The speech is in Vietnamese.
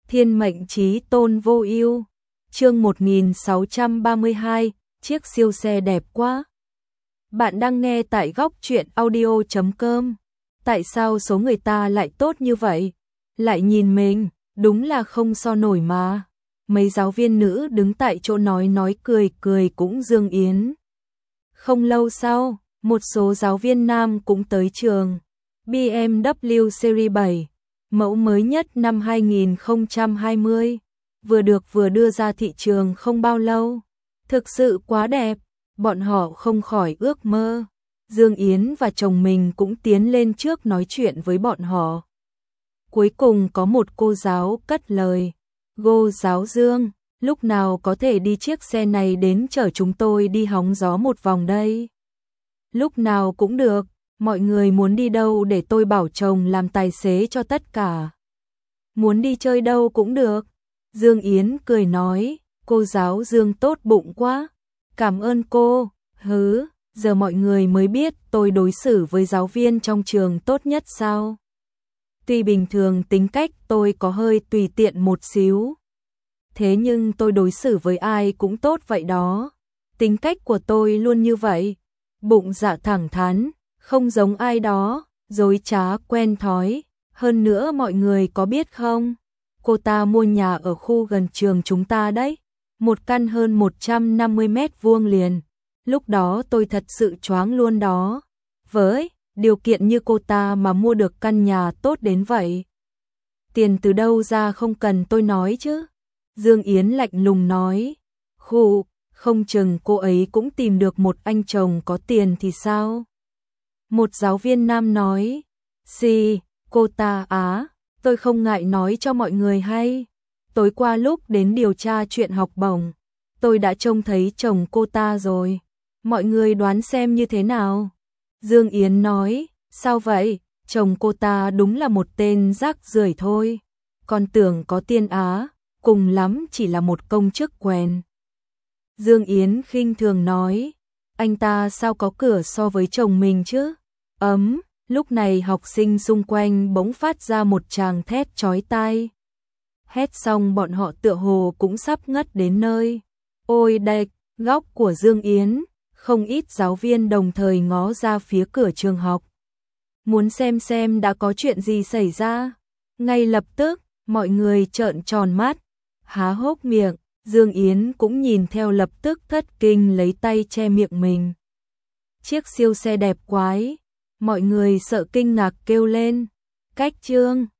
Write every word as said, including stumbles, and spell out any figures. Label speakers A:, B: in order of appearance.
A: Thiên mệnh chí tôn vô ưu. Chương một nghìn sáu trăm ba mươi hai, chiếc siêu xe đẹp quá. Bạn đang nghe tại góc truyện audio chấm com. Tại sao số người ta lại tốt như vậy? Lại nhìn mình, đúng là không so nổi mà. Mấy giáo viên nữ đứng tại chỗ nói nói cười cười cũng Dương Yến. Không lâu sau, một số giáo viên nam cũng tới trường. bê em vê Series bảy, mẫu mới nhất năm hai nghìn không trăm hai mươi, vừa được vừa đưa ra thị trường không bao lâu. Thực sự quá đẹp, bọn họ không khỏi ước mơ. Dương Yến và chồng mình cũng tiến lên trước nói chuyện với bọn họ. Cuối cùng có một cô giáo cất lời. Cô giáo Dương, lúc nào có thể đi chiếc xe này đến chở chúng tôi đi hóng gió một vòng đây? Lúc nào cũng được, mọi người muốn đi đâu để tôi bảo chồng làm tài xế cho tất cả. Muốn đi chơi đâu cũng được. Dương Yến cười nói, cô giáo Dương tốt bụng quá. Cảm ơn cô, hứ, giờ mọi người mới biết tôi đối xử với giáo viên trong trường tốt nhất sao? Tuy bình thường tính cách tôi có hơi tùy tiện một xíu. Thế nhưng tôi đối xử với ai cũng tốt vậy đó. Tính cách của tôi luôn như vậy. Bụng dạ thẳng thắn, không giống ai đó, dối trá quen thói. Hơn nữa mọi người có biết không? Cô ta mua nhà ở khu gần trường chúng ta đấy. Một căn hơn một trăm năm mươi mét vuông liền. Lúc đó tôi thật sự choáng luôn đó. Với điều kiện như cô ta mà mua được căn nhà tốt đến vậy. Tiền từ đâu ra không cần tôi nói chứ. Dương Yến lạnh lùng nói. Khụ, không chừng cô ấy cũng tìm được một anh chồng có tiền thì sao? Một giáo viên nam nói. Xì, cô ta á, tôi không ngại nói cho mọi người hay. Tối qua lúc đến điều tra chuyện học bổng, tôi đã trông thấy chồng cô ta rồi. Mọi người đoán xem như thế nào? Dương Yến nói, sao vậy? Chồng cô ta đúng là một tên rác rưởi thôi. Còn tưởng có tiên á, cùng lắm chỉ là một công chức quèn. Dương Yến khinh thường nói, anh ta sao có cửa so với chồng mình chứ? Ấm, lúc này học sinh xung quanh bỗng phát ra một tràng thét chói tai. Hét xong bọn họ tựa hồ cũng sắp ngất đến nơi. Ôi đệch, góc của Dương Yến, không ít giáo viên đồng thời ngó ra phía cửa trường học. Muốn xem xem đã có chuyện gì xảy ra. Ngay lập tức, mọi người trợn tròn mắt, há hốc miệng. Dương Yến cũng nhìn theo lập tức thất kinh lấy tay che miệng mình. Chiếc siêu xe đẹp quái, mọi người sợ kinh ngạc kêu lên. Cách chương